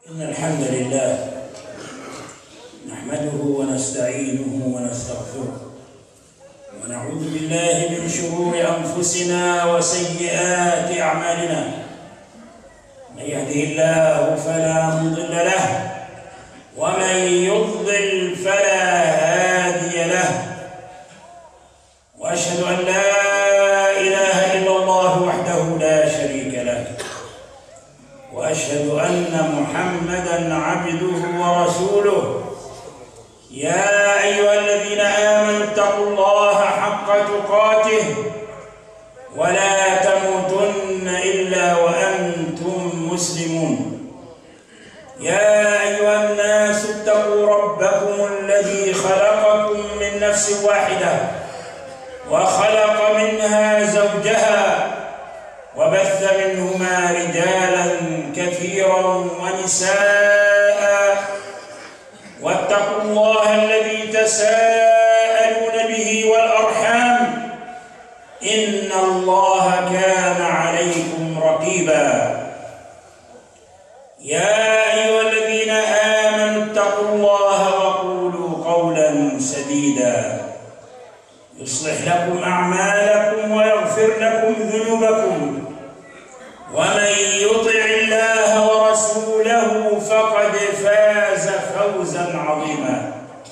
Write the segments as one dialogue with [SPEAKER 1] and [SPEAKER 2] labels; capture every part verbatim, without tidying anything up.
[SPEAKER 1] إن الحمد لله نحمده ونستعينه ونستغفره ونعوذ بالله من شرور أنفسنا وسيئات أعمالنا. من يهده الله فلا مضل له ومن يضلل فلا هادي له، وأشهد أن لا إله إلا الله وحده لا شريك له، وأشهد أن محمدًا عبده ورسوله. يا أيها الذين آمنوا اتقوا الله حق تقاته ولا تموتن إلا وأنتم مسلمون. يا أيها الناس اتقوا ربكم الذي خلقكم من نفس واحدة وخلق منها زوجها وبث منهما رجالا كثيرا ونساء، واتقوا الله الذي تساءلون به والأرحام إن الله كان عليكم رقيبا. يا أيها الذين آمنوا اتقوا الله وقولوا قولا سديدا يصلح لكم أعمالكم ويغفر لكم ذنوبكم، ومن يطع الله ورسوله فقد فاز فوزا عظيما.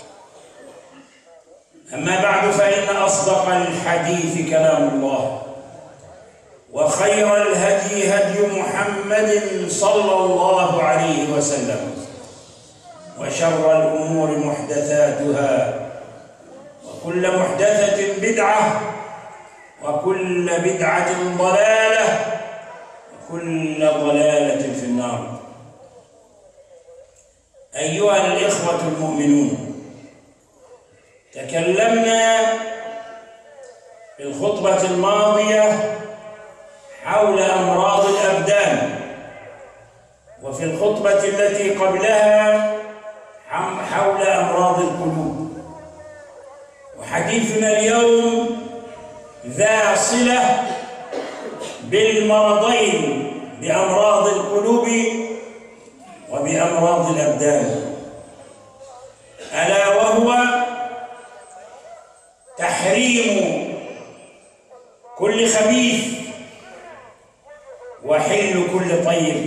[SPEAKER 1] أما بعد، فإن أصدق الحديث كلام الله، وخير الهدي هدي محمد صلى الله عليه وسلم، وشر الأمور محدثاتها، وكل محدثة بدعة، وكل بدعة ضلالة، وكل ضلالة في النار. أيها الإخوة المؤمنون، تكلمنا في الخطبة الماضية حول أمراض الأبدان، وفي الخطبة التي قبلها حول أمراض القلوب. وحديثنا اليوم ذا صلة بالمرضين، بأمراض القلوب وبأمراض الأبدان، ألا وهو تحريم كل خبيث وحل كل طيب.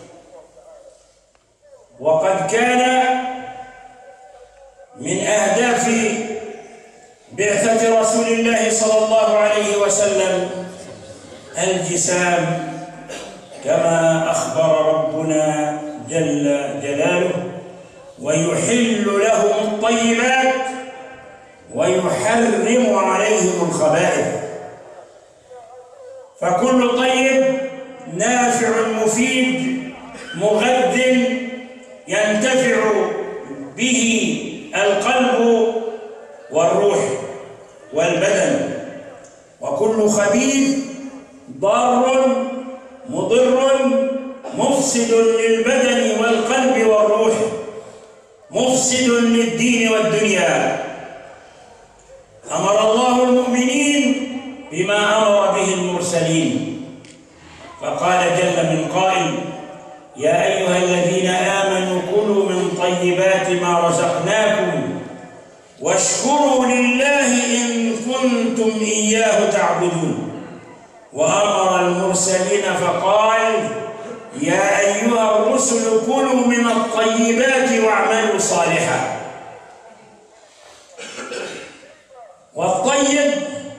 [SPEAKER 1] وقد كان من أهداف بعثة رسول الله صلى الله عليه وسلم الجسام، كما أخبر ربنا جل جلاله: ويحل لهم الطيبات ويحرم عليهم الخبائث. فكل طيب نافع مفيد مغذ ينتفع به القلب والروح والبدن، وكل خبيث ضار مضر مفسد للبدن والقلب والروح، مفسد للدين والدنيا. أمر الله المؤمنين بما أمر به المرسلين، فقال جل من قائل: يا أيها الذين آمنوا كلوا من طيبات ما رزقناكم واشكروا لله إن كنتم إياه تعبدون. وأمر المرسلين فقال: يا أيها الرسل كلوا من الطيبات واعملوا صالحا. والطيب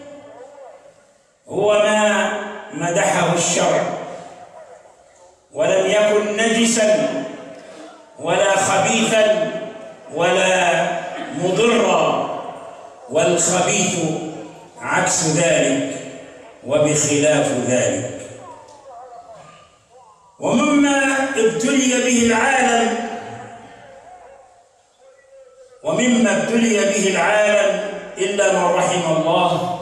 [SPEAKER 1] هو ما مدحه الشرع، ولم يكن نجسا ولا خبيثا ولا مضرا، والخبيث عكس ذلك وبخلاف ذلك. ومما ابتلي به العالم ومما ابتلي به العالم إلا من رحم الله،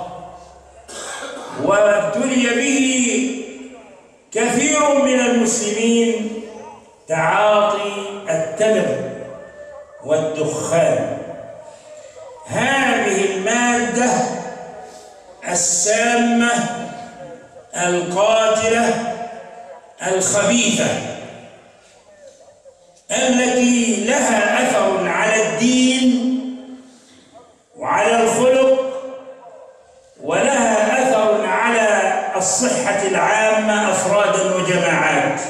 [SPEAKER 1] وابتلي به كثير من المسلمين، تعاطي التبغ والدخان، هذه المادة السامة القاتلة الخبيثة التي لها أثر على الدين وعلى الخلق ولها أثر على الصحة العامة أفرادا وجماعات.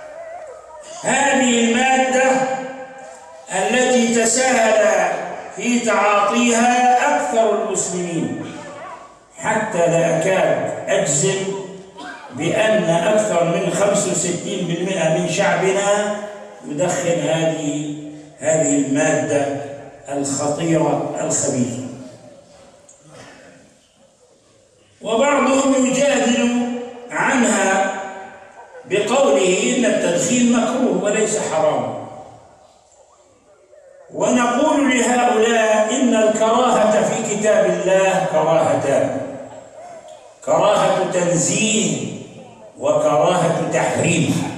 [SPEAKER 1] هذه المادة التي تساهل في تعاطيها أكثر المسلمين، حتى لا أكاد أجزم بأن أكثر من خمسة وستين بالمئة من شعبنا يدخن هذه هذه المادة الخطيرة الخبيثة. وبعضهم يجادل عنها بقوله إن التدخين مكروه وليس حرام. ونقول لهؤلاء إن الكراهة في كتاب الله كراهتان: كراهة تنزيه وكراهة تحريم.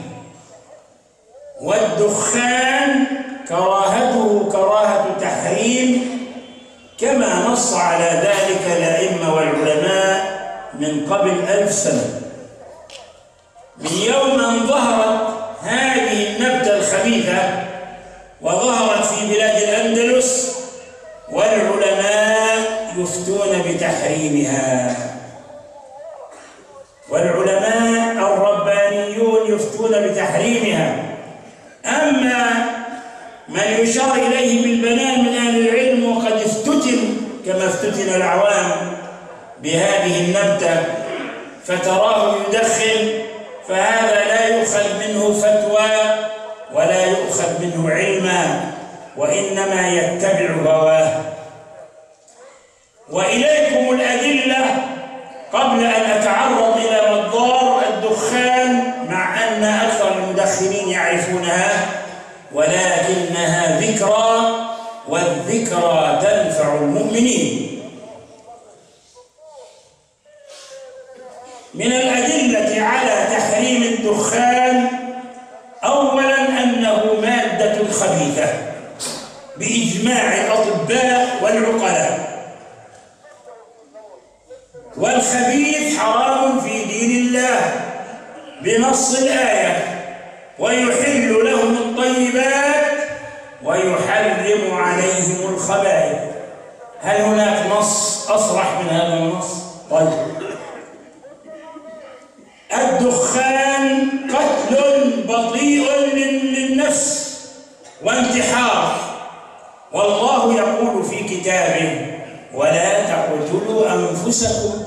[SPEAKER 1] والدخان كراهته كراهة تحريم، كما نص على ذلك الأئمة والعلماء من قبل ألف سنة. من يوم أن ظهرت هذه النبتة الخبيثة وظهرت في بلاد الأندلس والعلماء يفتون بتحريمها، والعلماء الربانيون يفتون بتحريمها. أما من يشار إليه بالبنان من أهل العلم وقد افتتن كما افتتن العوام بهذه النبتة فتراه يدخن، فهذا لا يؤخذ منه فتوى ولا يؤخذ منه علما، وإنما يتبع هواه. وإليكم الأدلة قبل أن أتعرض إلى مضار الدخان، مع أن أكثر المدخنين يعرفونها، ولكنها ذكرى، والذكرى تنفع المؤمنين. من الأدلة على تحريم الدخان أولاً أنه مادة خبيثة بإجماع الأطباء والعقلاء، والخبيث حرام في دين الله بنص الآية: ويحل لهم الطيبات ويحرم عليهم الخبائث. هل هناك نص أصرح من هذا النص؟ طيب. الدخان قتل بطيء للنفس وانتحار، والله يقول في كتابه: ولا تقتلوا أنفسكم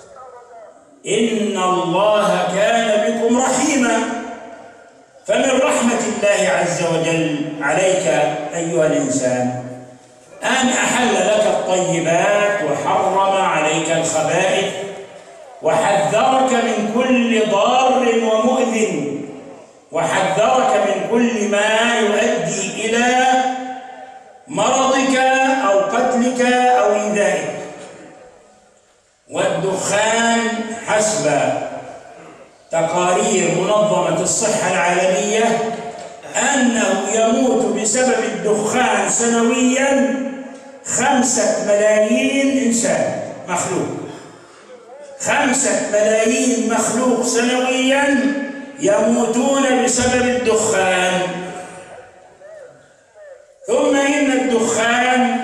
[SPEAKER 1] إن الله كان بكم رحيما. فمن رحمة الله عز وجل عليك أيها الإنسان أن أحل لك الطيبات وحرم عليك الخبائث، وحذرك من كل ضار ومؤذن، وحذرك من كل ما يؤدي إلى مرضك أو قتلك أو إيذائك. والدخان حسب تقارير منظمة الصحة العالمية أنه يموت بسبب الدخان سنوياً خمسة ملايين إنسان مخلوق. خمسة ملايين مخلوق سنوياً يموتون بسبب الدخان. ثم إن الدخان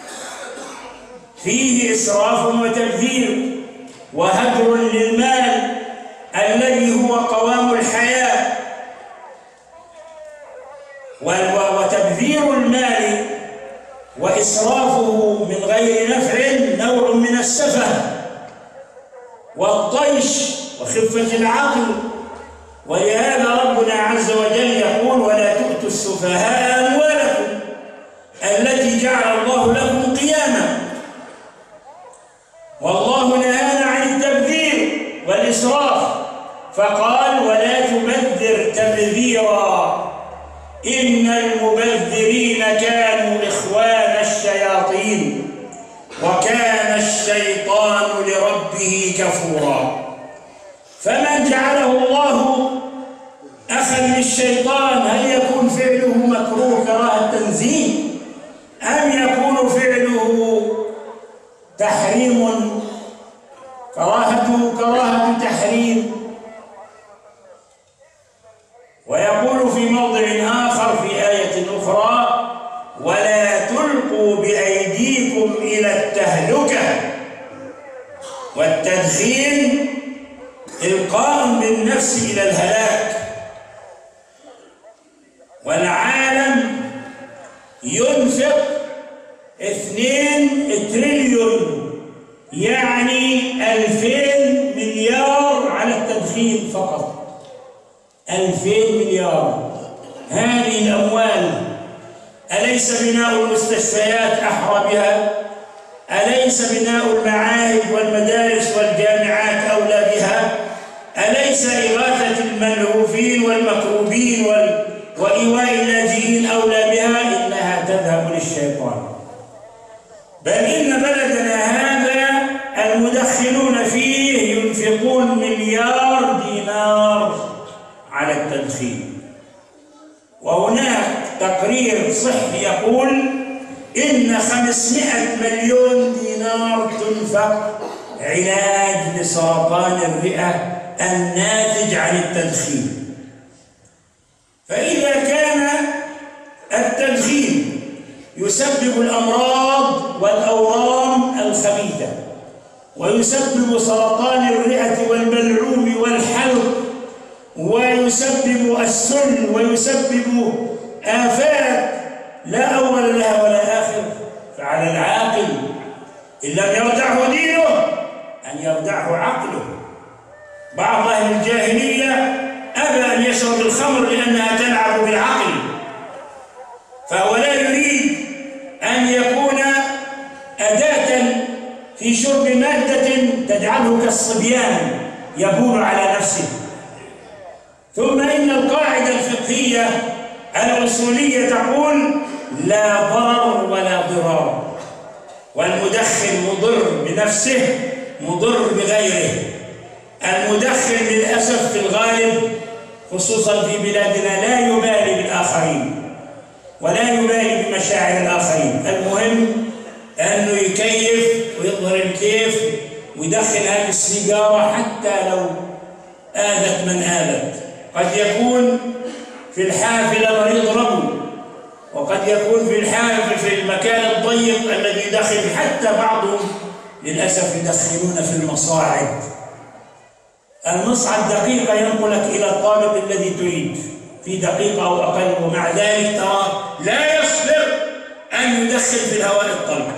[SPEAKER 1] فيه إسراف وتبذير وهدر للمال الذي هو قوام الحياة، وتبذير المال وإسرافه من غير نفع نوع من السفه والطيش وخفة العقل. ولهذا ربنا عز وجل يقول: ولا تؤتوا السفهاء أموالكم التي جعل الله لكم قياما. والله نهانا عن التبذير والإسراف فقال: ولا تبذر تبذيرا إن المبذرين كانوا إخوان الشياطين وكان الشيطان لربه كفورا. فمن جعله الله أخا للشيطان هل يكون فعله مكروه كراهة تنزيه، أم يكون فعله تحريم كراهته كراهة تحريم؟ ويقول في موضع آخر في آية أخرى: ولا تلقوا بأيديكم إلى التهلكة. والتدخين إلقاء بالنفس إلى الهلاك. والعالم ينفق اثنين تريليون يعني ألفين مليار على التدخين فقط. ألفين مليار. هذه الأموال أليس بناء المستشفيات أحرى بها؟ أليس بناء المعاهد والمدارس والجامعات أولى بها؟ أليس إغاثة الملهوفين والمكروبين وإيواء اللاجئين أولى بها؟ إنها تذهب للشيطان. بل إن بلدنا هذا المدخنون فيه ينفقون مليار دينار على التدخين. وهناك تقرير صحي يقول إن خمسمائة مليون دينار تنفق علاج لسرطان الرئة الناتج عن التدخين. فإذا كان التدخين يسبب الأمراض والأورام الخبيثة ويسبب سرطان الرئة والبلعوم والحلق ويسبب السل ويسبب آفات لا أول لها ولا آخر، فعلى العاقل إن لم يردعه دينه أن يردعه عقله. بعض أهل الجاهلية أبى أن يشرب الخمر لأنها تلعب بالعقل، فهو لا يريد أن يكون أداة في شرب مادة تجعله كالصبيان يبول على نفسه. ثم إن القاعدة الفقهية الأصولية تقول: لا ضرر ولا ضرار، والمدخن مضر بنفسه مضر بغيره. المدخن للأسف في الغالب خصوصا في بلادنا لا يبالي بالآخرين ولا يبالي بمشاعر الآخرين، المهم أنه يكيف ويظهر الكيف ويدخن هذه السيجارة حتى لو آذت من آذت. قد يكون في الحافلة مريض ربو، وقد يكون في الحافل في المكان الضيق الذي يدخن، حتى بعضهم للأسف يدخنون في المصاعد. المصعد دقيقة ينقلك إلى الطابق الذي تريد في دقيقة أو أقل، ومع ذلك ترى لا يصبر أن يدخن في الهواء الطلق.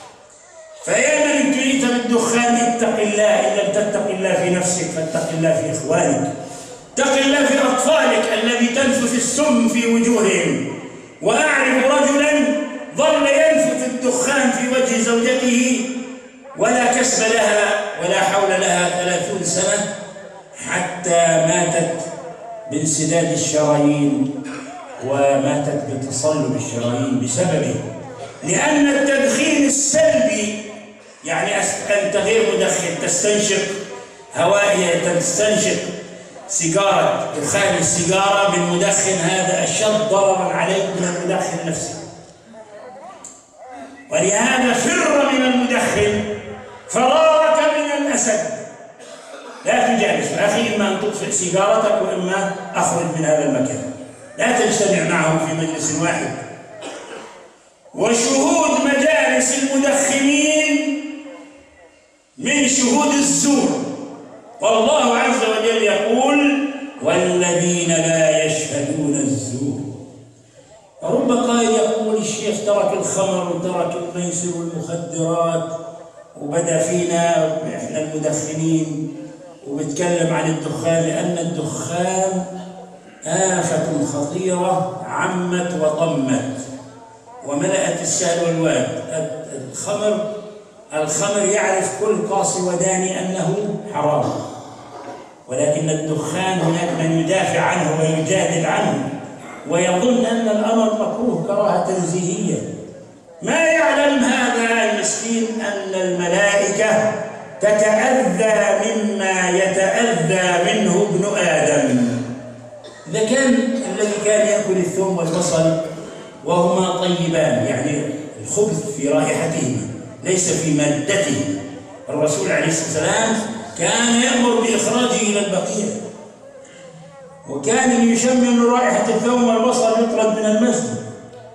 [SPEAKER 1] فيا من ابتليت بالدخان اتق الله، إن لم تتق الله في نفسك فاتق الله في إخوانك، اتق الله في أطفالك الذي تنفث السم في وجوههم. وأعرف رجلا ظل ينفث الدخان في وجه زوجته ولا كسب لها ولا حول لها ثلاثون سنة حتى ماتت بانسداد الشرايين وماتت بتصلب الشرايين بسببه. لأن التدخين السلبي يعني أنت غير مدخن تستنشق هواء، تستنشق سيجارة، دخان السيجارة بالمدخن هذا أشد ضررا عليك من المدخن نفسه. ولهذا فر من المدخن فرارك من الأسد. لا تجالس أخي، إما أن تطفئ سيجارتك وإما أخرج من هذا المكان، لا تجتمع معه في مجلس واحد. وشهود مجالس المدخنين من شهود الزور، والله عز وجل يقول: والذين لا يشهدون الزور. رب قائل يقول: الشيخ ترك الخمر وترك الميسر والمخدرات وبدا فينا احنا المدخنين وبيتكلم عن الدخان، لأن الدخان آفة خطيرة عمت وطمت وملأت السهل والواد. الخمر الخمر يعرف كل قاصي وداني أنه حرام، ولكن الدخان هناك من يدافع عنه ويجادل عنه ويظن أن الأمر مكروه كراهة تنزيهية. ما يعلم هذا المسكين أن الملائكة تتأذى مما يتأذى منه ابن آدم. إذا كان الذي كان يأكل الثوم والبصل وهما طيبان، يعني الخبث في رائحتهما ليس في مادته، الرسول عليه الصلاة والسلام كان يأمر بإخراجه إلى البقيع، وكان اللي يشم من رائحة الثوم والبصل يطرد من المسجد.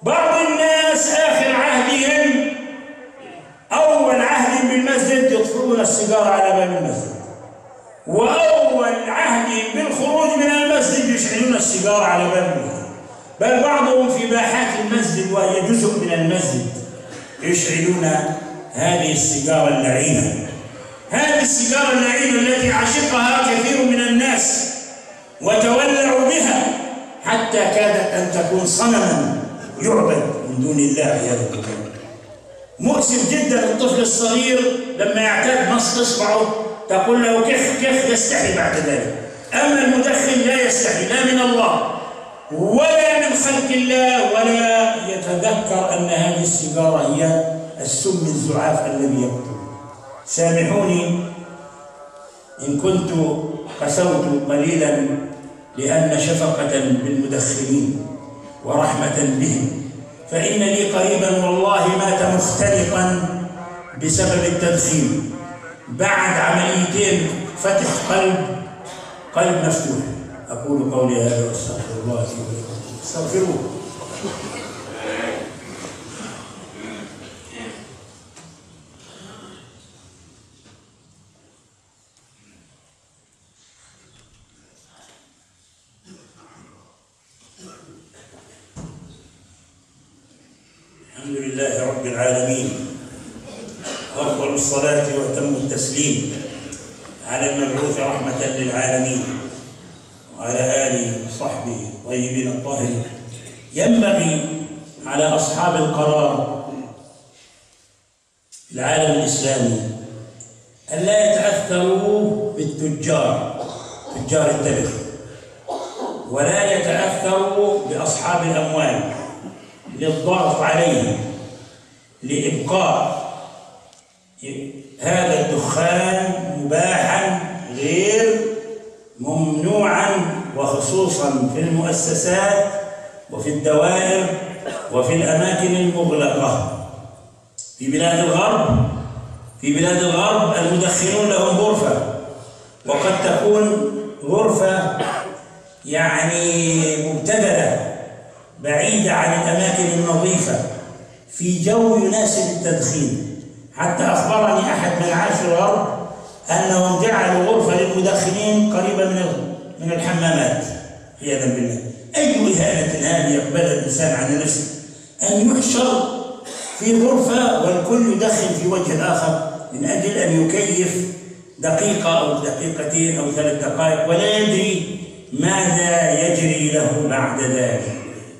[SPEAKER 1] بعض الناس آخر عهدهم أول عهد بالمسجد يطفئون السيجارة على باب المسجد، وأول عهد بالخروج من المسجد يشعلون السيجارة على باب المسجد، بل بعضهم في باحات المسجد وهي جزء من المسجد يشعلون هذه السيجارة اللعينة. هذه السيجارة اللعينة التي عشقها كثير من الناس وتولعوا بها حتى كادت أن تكون صنما يعبد من دون الله عياذا بالله. مؤسف جدا الطفل الصغير لما يعتاد مص اصبعه تقول له كيف كيف يستحي بعد ذلك. اما المدخن لا يستحي لا من الله ولا من خلق الله، ولا يتذكر ان هذه السيجاره هي السم الزعاف الذي يقتل. سامحوني ان كنت قسوت قليلا، لان شفقه بالمدخنين ورحمه بهم، فإن لي قريبا والله مات مختنقا بسبب التدخين بعد عمليتين فتح قلب قلب مفتوح. أقول قولي هذا واستغفر الله لي ولكم، استغفروه. الحمد لله رب العالمين، وأفضل الصلاة وأتم التسليم على المبعوث رحمة للعالمين وعلى آله وصحبه الطيبين الطاهرين. ينبغي على أصحاب القرار في العالم الإسلامي أن لا يتأثروا بالتجار تجار التبغ، ولا يتأثروا بأصحاب الأموال للضغط عليهم لإبقاء هذا الدخان مباحا غير ممنوعا، وخصوصا في المؤسسات وفي الدوائر وفي الأماكن المغلقة. في بلاد الغرب في بلاد الغرب المدخنون لهم غرفة، وقد تكون غرفة يعني مبتذلة بعيدة عن الأماكن النظيفة في جو يناسب التدخين. حتى أخبرني أحد من عاش الغرب أنهم جعلوا غرفة للمدخنين قريبة من من الحمامات عياذا بالله. أي إهانة هذه يقبلها الإنسان على نفسه، أن يحشر في غرفة والكل يدخن في وجه الآخر من أجل أن يكيف دقيقة أو دقيقتين أو ثلاث دقائق، ولا يدري ماذا يجري له بعد ذلك.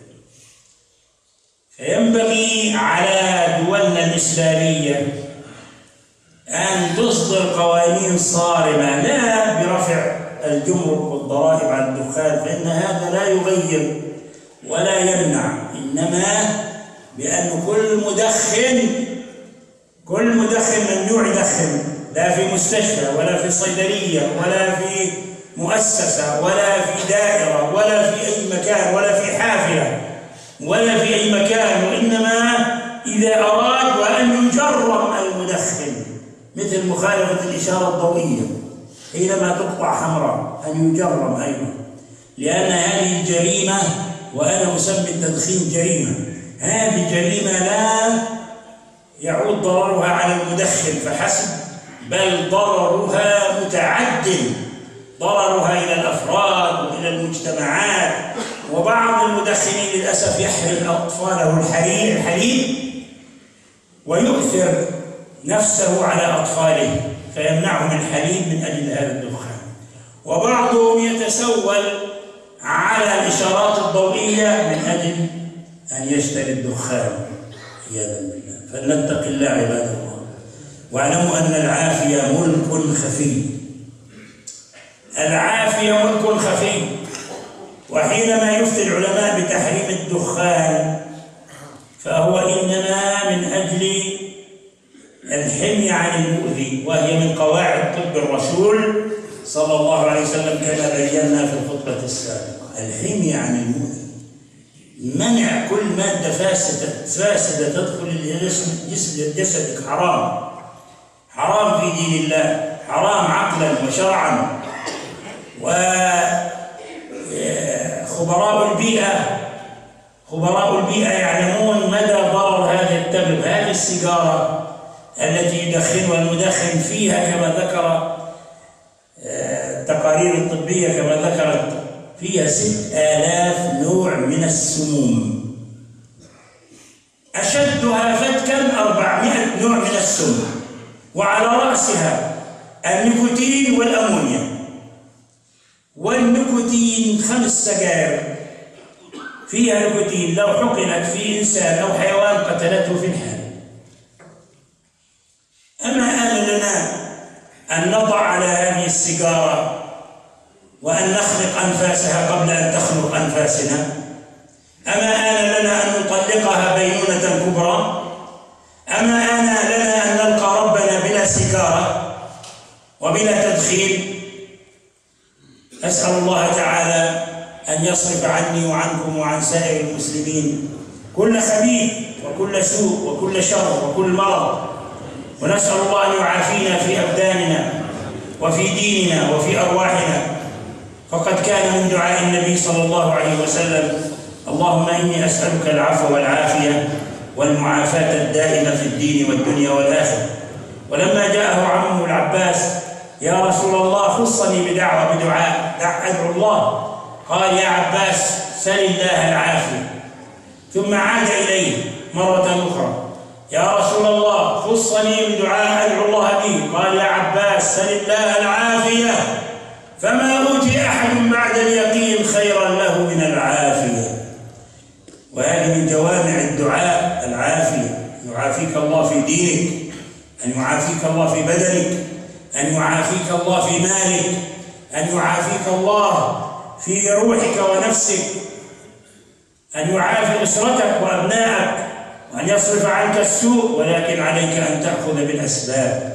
[SPEAKER 1] فينبغي على دولنا الإسلامية أن تصدر قوانين صارمة، لا برفع الجمرك والضرائب على الدخان، فإن هذا لا يغير ولا يمنع، إنما بأن كل مدخن كل مدخن ممنوع يدخن، لا في مستشفى ولا في صيدلية ولا في مؤسسة ولا في دائرة ولا في أي مكان ولا في حافلة ولا في أي مكان، وإنما إذا أراد وأن يجرم المدخن مثل مخالفة الإشارة الضوئية حينما تقطع حمراء أن يجرم أيضا، لأن هذه الجريمة، وأنا أسمي التدخين جريمة، هذه جريمة لا يعود ضررها على المدخن فحسب، بل ضررها متعد، ضررها إلى الأفراد وإلى المجتمعات. وبعض المدخنين للأسف يحرم أطفاله الحليب ويؤثر نفسه على أطفاله فيمنعهم الحليب من أجل هذا الدخان. وبعضهم يتسول على الإشارات الضوئية من أجل أن يشتري الدخان عياذا بالله. فلنتق الله عباد الله، واعلموا أن العافية ملك خفي. العافية ملك خفي، وحينما يفتي العلماء بتحريم الدخان فهو إنما من أجل الحمي عن المؤذي، وهي من قواعد طب الرسول صلى الله عليه وسلم كما بينا في الخطبة السابقة. الحمي عن المؤذي، منع كل مادة فاسدة فاسدة تدخل جسدك، حرام حرام في دين الله، حرام عقلا وشرعا. وخبراء البيئة خبراء البيئة يعلمون مدى ضرر هذا التبغ، هذه السيجارة التي يدخنها المدخن فيها كما ذكر التقارير الطبية كما ذكرت فيها ست آلاف نوع من السموم، أشدها فتكا أربعمائة نوع من السم، وعلى رأسها النيكوتين والأمونيا. والنيكوتين خمس سجائر فيها نيكوتين لو حقنت في إنسان أو حيوان قتلته في الحال. أما آن لنا أن نضع على هذه السيجارة وأن نخلق أنفاسها قبل أن تخلق أنفاسنا؟ أما آن لنا أن نطلقها بينونة كبرى؟ أما آن لنا أن نلقى ربنا بلا سيجارة وبلا تدخين؟ أسأل الله تعالى أن يصرف عني وعنكم وعن سائر المسلمين كل خبيث وكل سوء وكل شر وكل مرض، ونسأل الله أن يعافينا في أبداننا وفي ديننا وفي أرواحنا، فقد كان من دعاء النبي صلى الله عليه وسلم: اللهم إني أسألك العفو والعافية والمعافاة الدائمة في الدين والدنيا والآخرة. ولما جاءه عمه العباس: يا رسول الله خصني بدعوة بدعاء أدعو الله، قال: يا عباس سل الله العافية. ثم عاد إليه مرة أخرى: يا رسول الله خصني بدعاء أدعو الله به، قال: يا عباس سل الله العافية، فما أوتي أحد بعد اليقين خيرا له من العافية. وهذه من جوامع الدعاء العافية، يعافيك الله في دينك، أن يعافيك الله في بدنك، أن يعافيك الله في مالك، أن يعافيك الله في روحك ونفسك، أن يعافي أسرتك وأبنائك، وأن يصرف عنك السوء. ولكن عليك أن تأخذ بالأسباب،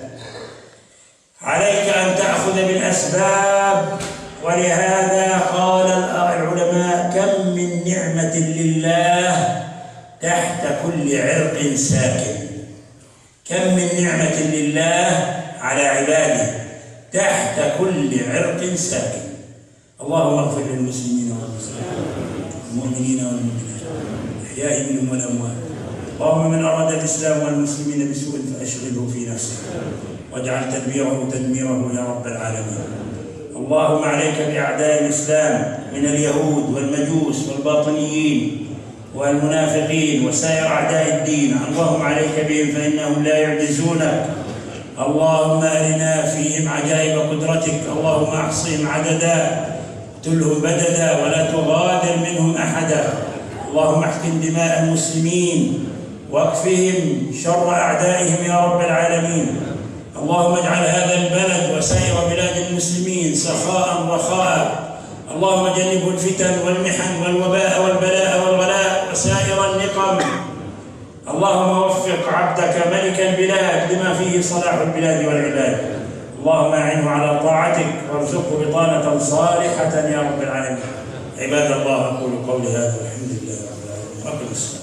[SPEAKER 1] عليك أن تأخذ بالأسباب. ولهذا قال العلماء: كم من نعمة لله تحت كل عرق ساكن. كم من نعمة لله على عباده تحت كل عرق ساكن. اللهم اغفر للمسلمين والمسلمات، المؤمنين والمؤمنات، الأحياء منهم والأموات. اللهم من أراد الإسلام والمسلمين بسوء فأشغله في نفسه، واجعل تدبيره تدميره يا رب العالمين. اللهم عليك بأعداء الإسلام من اليهود والمجوس والباطنيين والمنافقين وسائر أعداء الدين، اللهم عليك بهم فإنهم لا يعجزونك. اللهم أرنا فيهم عجائب قدرتك، اللهم أحصهم عددا، اقتلهم بددا، ولا تغادر منهم أحدا. اللهم احقن دماء المسلمين واكفهم شر أعدائهم يا رب العالمين. اللهم اجعل هذا البلد وسائر بلاد المسلمين سخاء رخاء. اللهم جنبوا الفتن والمحن والوباء والبلاء والغلاء وسائر النقم. اللهم وفق عبدك ملك البلاد لما فيه صلاح البلاد والعباد. اللهم أعنه على طاعتك وارزقه بطانة صالحة يا رب العالمين. عباد الله، أقول قولي هذا والحمد لله رب العالمين.